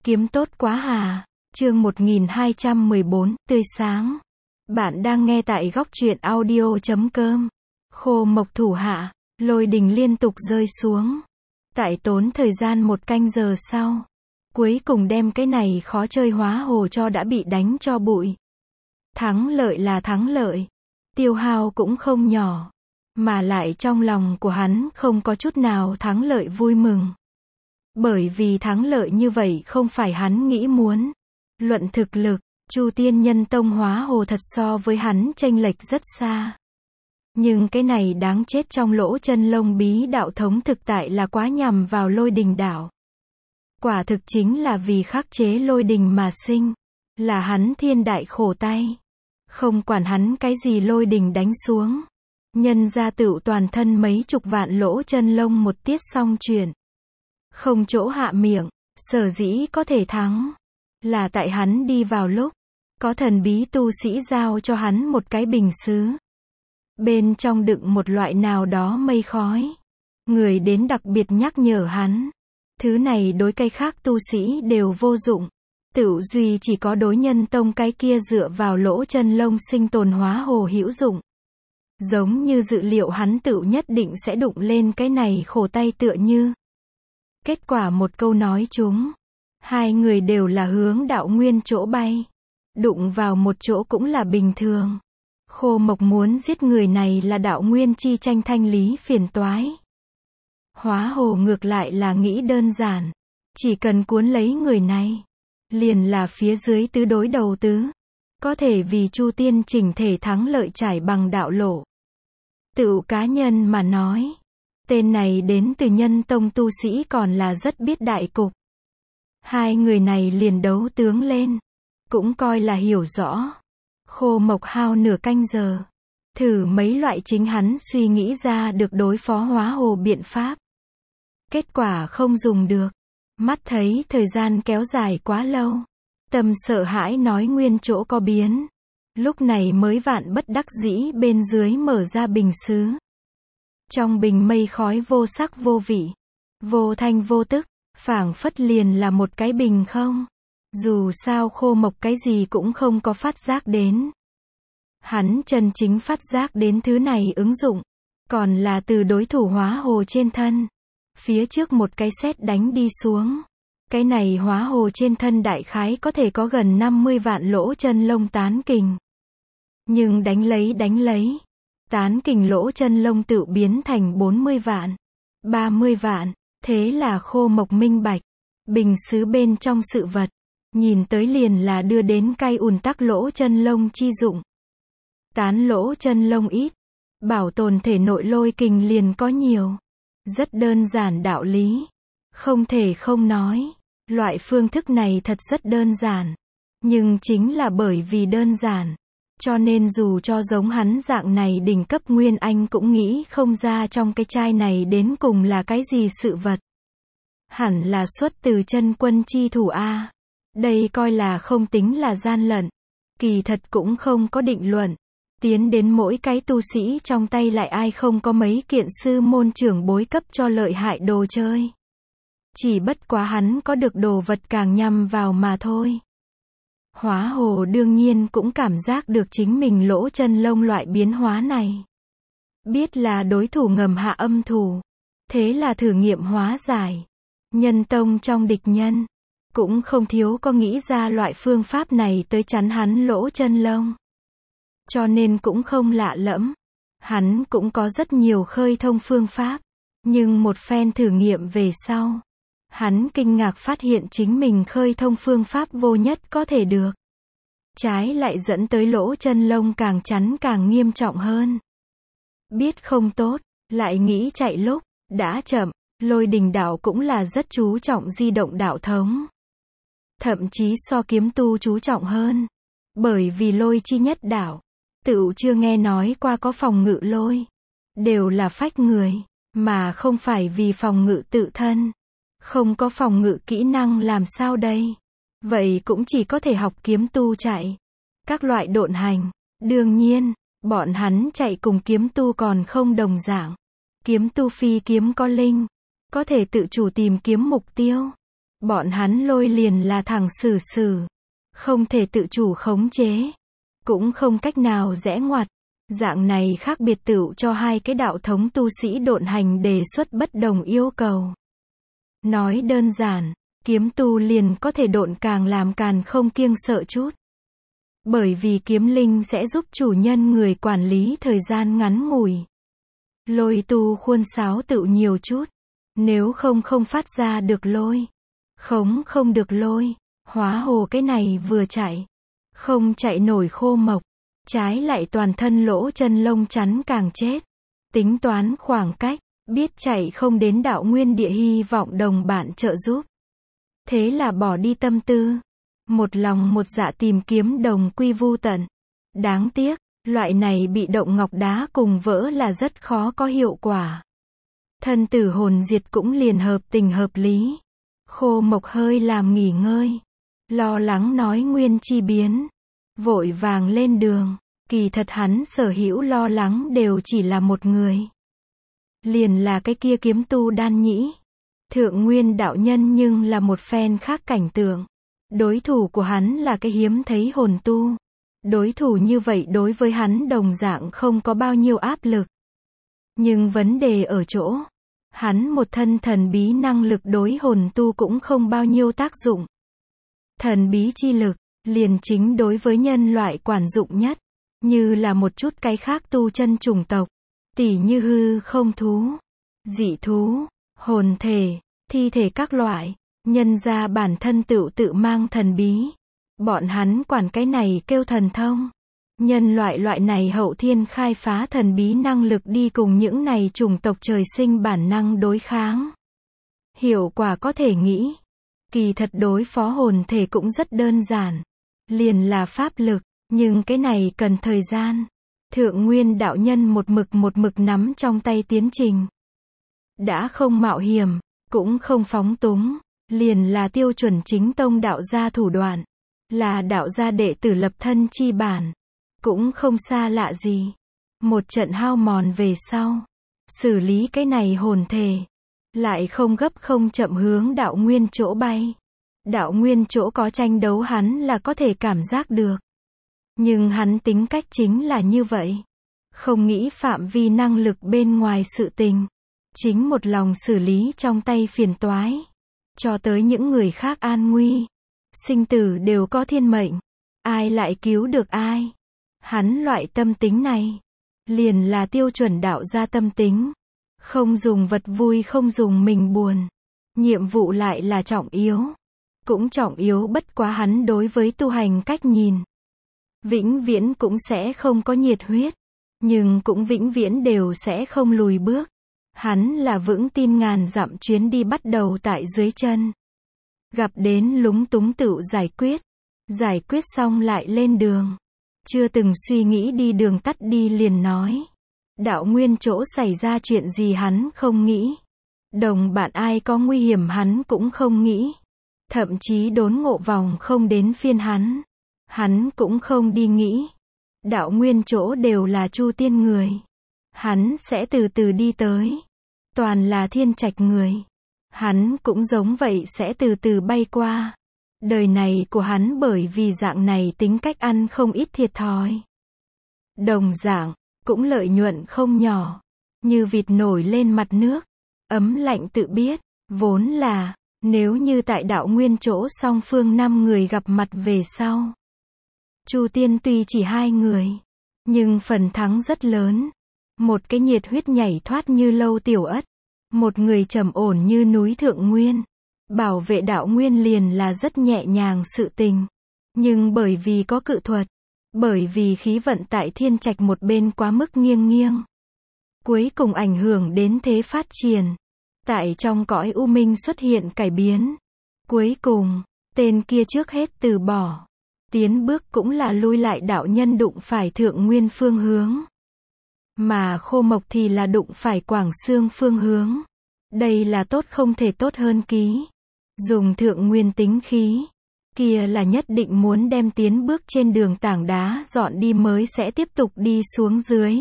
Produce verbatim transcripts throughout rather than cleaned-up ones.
Kiếm tốt quá hà. Chương một nghìn hai trăm mười bốn, tươi sáng. Bạn đang nghe tại góc truyện audio chấm com. Khô mộc thủ hạ, lôi đình liên tục rơi xuống. Tại tốn thời gian một canh giờ sau. Cuối cùng đem cái này khó chơi hóa hồ cho đã bị đánh cho bụi. Thắng lợi là thắng lợi. Tiêu hao cũng không nhỏ. Mà lại trong lòng của hắn không có chút nào thắng lợi vui mừng. Bởi vì thắng lợi như vậy không phải hắn nghĩ muốn. Luận thực lực, Chu Tiên Nhân Tông hóa hồ thật so với hắn chênh lệch rất xa. Nhưng cái này đáng chết trong lỗ chân lông bí đạo thống thực tại là quá nhằm vào lôi đình đạo. Quả thực chính là vì khắc chế lôi đình mà sinh. Là hắn thiên đại khổ tay. Không quản hắn cái gì lôi đình đánh xuống. Nhân ra tựu toàn thân mấy chục vạn lỗ chân lông một tiết xong chuyện. Không chỗ hạ miệng, sở dĩ có thể thắng. Là tại hắn đi vào lúc, có thần bí tu sĩ giao cho hắn một cái bình sứ. Bên trong đựng một loại nào đó mây khói. Người đến đặc biệt nhắc nhở hắn. Thứ này đối cái khác tu sĩ đều vô dụng. Tựu duy chỉ có đối nhân tông cái kia dựa vào lỗ chân lông sinh tồn hóa hồ hữu dụng. Giống như dự liệu hắn tựu nhất định sẽ đụng lên cái này khổ tay tựa như. Kết quả một câu nói chúng. Hai người đều là hướng đạo nguyên chỗ bay. Đụng vào một chỗ cũng là bình thường. Khô mộc muốn giết người này là đạo nguyên chi tranh thanh lý phiền toái. Hóa hồ ngược lại là nghĩ đơn giản. Chỉ cần cuốn lấy người này. Liền là phía dưới tứ đối đầu tứ. Có thể vì Chu Tiên chỉnh thể thắng lợi trải bằng đạo lộ. Tự cá nhân mà nói. Tên này đến từ nhân tông tu sĩ còn là rất biết đại cục. Hai người này liền đấu tướng lên. Cũng coi là hiểu rõ. Khô mộc hao nửa canh giờ. Thử mấy loại chính hắn suy nghĩ ra được đối phó hóa hồ biện pháp. Kết quả không dùng được. Mắt thấy thời gian kéo dài quá lâu. Tâm sợ hãi nói nguyên chỗ có biến. Lúc này mới vạn bất đắc dĩ bên dưới mở ra bình sứ. Trong bình mây khói vô sắc vô vị. Vô thanh vô tức. Phảng phất liền là một cái bình không. Dù sao khô mộc cái gì cũng không có phát giác đến. Hắn chân chính phát giác đến thứ này ứng dụng. Còn là từ đối thủ hóa hồ trên thân. Phía trước một cái sét đánh đi xuống. Cái này hóa hồ trên thân đại khái có thể có gần năm mươi vạn lỗ chân lông tán kình. Nhưng đánh lấy đánh lấy. Tán kình lỗ chân lông tự biến thành bốn mươi vạn. ba mươi vạn. Thế là khô mộc minh bạch. Bình sứ bên trong sự vật. Nhìn tới liền là đưa đến cay ùn tắc lỗ chân lông chi dụng. Tán lỗ chân lông ít. Bảo tồn thể nội lôi kình liền có nhiều. Rất đơn giản đạo lý. Không thể không nói. Loại phương thức này thật rất đơn giản. Nhưng chính là bởi vì đơn giản. Cho nên dù cho giống hắn dạng này đỉnh cấp nguyên anh cũng nghĩ không ra trong cái chai này đến cùng là cái gì sự vật. Hẳn là xuất từ chân quân chi thủ A. Đây coi là không tính là gian lận. Kỳ thật cũng không có định luận. Tiến đến mỗi cái tu sĩ trong tay lại ai không có mấy kiện sư môn trưởng bối cấp cho lợi hại đồ chơi. Chỉ bất quá hắn có được đồ vật càng nhằm vào mà thôi. Hóa hồ đương nhiên cũng cảm giác được chính mình lỗ chân lông loại biến hóa này. Biết là đối thủ ngầm hạ âm thủ. Thế là thử nghiệm hóa giải. Nhân tông trong địch nhân. Cũng không thiếu có nghĩ ra loại phương pháp này tới chắn hắn lỗ chân lông. Cho nên cũng không lạ lẫm. Hắn cũng có rất nhiều khơi thông phương pháp. Nhưng một phen thử nghiệm về sau. Hắn kinh ngạc phát hiện chính mình khơi thông phương pháp vô nhất có thể được. Trái lại dẫn tới lỗ chân lông càng chắn càng nghiêm trọng hơn. Biết không tốt, lại nghĩ chạy lúc, đã chậm. Lôi đình đạo cũng là rất chú trọng di động đạo thống. Thậm chí so kiếm tu chú trọng hơn. Bởi vì lôi chi nhất đạo. Tựu chưa nghe nói qua có phòng ngự lôi. Đều là phách người. Mà không phải vì phòng ngự tự thân. Không có phòng ngự kỹ năng làm sao đây? Vậy cũng chỉ có thể học kiếm tu chạy. Các loại độn hành. Đương nhiên, bọn hắn chạy cùng kiếm tu còn không đồng dạng. Kiếm tu phi kiếm có linh. Có thể tự chủ tìm kiếm mục tiêu. Bọn hắn lôi liền là thẳng xử xử. Không thể tự chủ khống chế. Cũng không cách nào rẽ ngoặt. Dạng này khác biệt tựu cho hai cái đạo thống tu sĩ độn hành đề xuất bất đồng yêu cầu. Nói đơn giản, kiếm tu liền có thể độn càng làm càng không kiêng sợ chút. Bởi vì kiếm linh sẽ giúp chủ nhân người quản lý thời gian ngắn ngủi. Lôi tu khuôn sáo tựu nhiều chút. Nếu không không phát ra được lôi. Khống không được lôi. Hóa hồ cái này vừa chạy. Không chạy nổi khô mộc. Trái lại toàn thân lỗ chân lông chắn càng chết. Tính toán khoảng cách. Biết chạy không đến đạo nguyên địa hy vọng đồng bạn trợ giúp. Thế là bỏ đi tâm tư. Một lòng một dạ tìm kiếm đồng quy vu tận. Đáng tiếc, loại này bị động ngọc đá cùng vỡ là rất khó có hiệu quả. Thân tử hồn diệt cũng liền hợp tình hợp lý. Khô mộc hơi làm nghỉ ngơi. Lo lắng nói nguyên chi biến. Vội vàng lên đường. Kỳ thật hắn sở hữu lo lắng đều chỉ là một người. Liền là cái kia kiếm tu đan nhĩ. Thượng nguyên đạo nhân nhưng là một phen khác cảnh tượng. Đối thủ của hắn là cái hiếm thấy hồn tu. Đối thủ như vậy đối với hắn đồng dạng không có bao nhiêu áp lực. Nhưng vấn đề ở chỗ. Hắn một thân thần bí năng lực đối hồn tu cũng không bao nhiêu tác dụng. Thần bí chi lực, liền chính đối với nhân loại quản dụng nhất. Như là một chút cái khác tu chân chủng tộc. Tỉ như hư không thú, dị thú, hồn thể, thi thể các loại. Nhân ra bản thân tự tự mang thần bí. Bọn hắn quản cái này kêu thần thông. Nhân loại loại này hậu thiên khai phá thần bí năng lực đi cùng những này chủng tộc trời sinh bản năng đối kháng. Hiệu quả có thể nghĩ. Kỳ thật đối phó hồn thể cũng rất đơn giản. Liền là pháp lực, nhưng cái này cần thời gian. Thượng nguyên đạo nhân một mực một mực nắm trong tay tiến trình. Đã không mạo hiểm, cũng không phóng túng. Liền là tiêu chuẩn chính tông đạo gia thủ đoạn. Là đạo gia đệ tử lập thân chi bản. Cũng không xa lạ gì. Một trận hao mòn về sau. Xử lý cái này hồn thể. Lại không gấp không chậm hướng đạo nguyên chỗ bay. Đạo nguyên chỗ có tranh đấu hắn là có thể cảm giác được. Nhưng hắn tính cách chính là như vậy. Không nghĩ phạm vi năng lực bên ngoài sự tình. Chính một lòng xử lý trong tay phiền toái. Cho tới những người khác an nguy. Sinh tử đều có thiên mệnh. Ai lại cứu được ai? Hắn loại tâm tính này. Liền là tiêu chuẩn đạo gia tâm tính. Không dùng vật vui không dùng mình buồn. Nhiệm vụ lại là trọng yếu. Cũng trọng yếu bất quá hắn đối với tu hành cách nhìn. Vĩnh viễn cũng sẽ không có nhiệt huyết. Nhưng cũng vĩnh viễn đều sẽ không lùi bước. Hắn là vững tin ngàn dặm chuyến đi bắt đầu tại dưới chân. Gặp đến lúng túng tự giải quyết. Giải quyết xong lại lên đường. Chưa từng suy nghĩ đi đường tắt đi liền nói. Đạo nguyên chỗ xảy ra chuyện gì hắn không nghĩ. Đồng bạn ai có nguy hiểm hắn cũng không nghĩ. Thậm chí đốn ngộ vòng không đến phiên hắn. Hắn cũng không đi nghĩ. Đạo nguyên chỗ đều là Chu Tiên người. Hắn sẽ từ từ đi tới. Toàn là Thiên Trạch người. Hắn cũng giống vậy sẽ từ từ bay qua. Đời này của hắn bởi vì dạng này tính cách ăn không ít thiệt thòi. Đồng dạng, cũng lợi nhuận không nhỏ. Như vịt nổi lên mặt nước. Ấm lạnh tự biết. Vốn là, nếu như tại đạo nguyên chỗ song phương năm người gặp mặt về sau. Chu Tiên tuy chỉ hai người. Nhưng phần thắng rất lớn. Một cái nhiệt huyết nhảy thoát như lâu tiểu ất. Một người trầm ổn như núi thượng nguyên. Bảo vệ đạo nguyên liền là rất nhẹ nhàng sự tình. Nhưng bởi vì có cự thuật. Bởi vì khí vận tại Thiên Trạch một bên quá mức nghiêng nghiêng. Cuối cùng ảnh hưởng đến thế phát triển. Tại trong cõi u minh xuất hiện cải biến. Cuối cùng, tên kia trước hết từ bỏ. Tiến bước cũng là lui lại đạo nhân đụng phải thượng nguyên phương hướng. Mà khô mộc thì là đụng phải quảng xương phương hướng. Đây là tốt không thể tốt hơn ký. Dùng thượng nguyên tính khí. Kia là nhất định muốn đem tiến bước trên đường tảng đá dọn đi mới sẽ tiếp tục đi xuống dưới.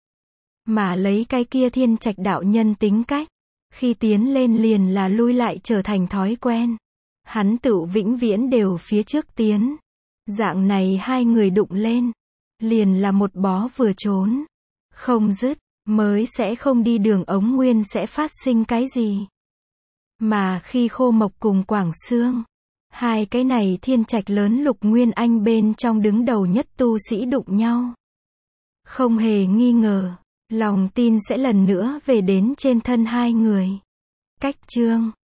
Mà lấy cái kia Thiên Trạch đạo nhân tính cách. Khi tiến lên liền là lui lại trở thành thói quen. hắn tựu vĩnh viễn đều phía trước tiến. Dạng này hai người đụng lên, liền là một bó vừa trốn, không dứt, mới sẽ không đi đường ống nguyên sẽ phát sinh cái gì. Mà khi Khô Mộc cùng Quảng Xương, hai cái này thiên trạch lớn Lục Nguyên Anh bên trong đứng đầu nhất tu sĩ đụng nhau. Không hề nghi ngờ, lòng tin sẽ lần nữa về đến trên thân hai người. Cách chương